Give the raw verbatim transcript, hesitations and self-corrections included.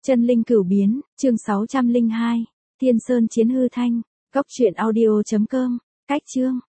Chân linh cửu biến, chương sáu trăm lẻ hai, Thiên Sơn chiến hư thanh, góc truyện audio chấm com, cách chương.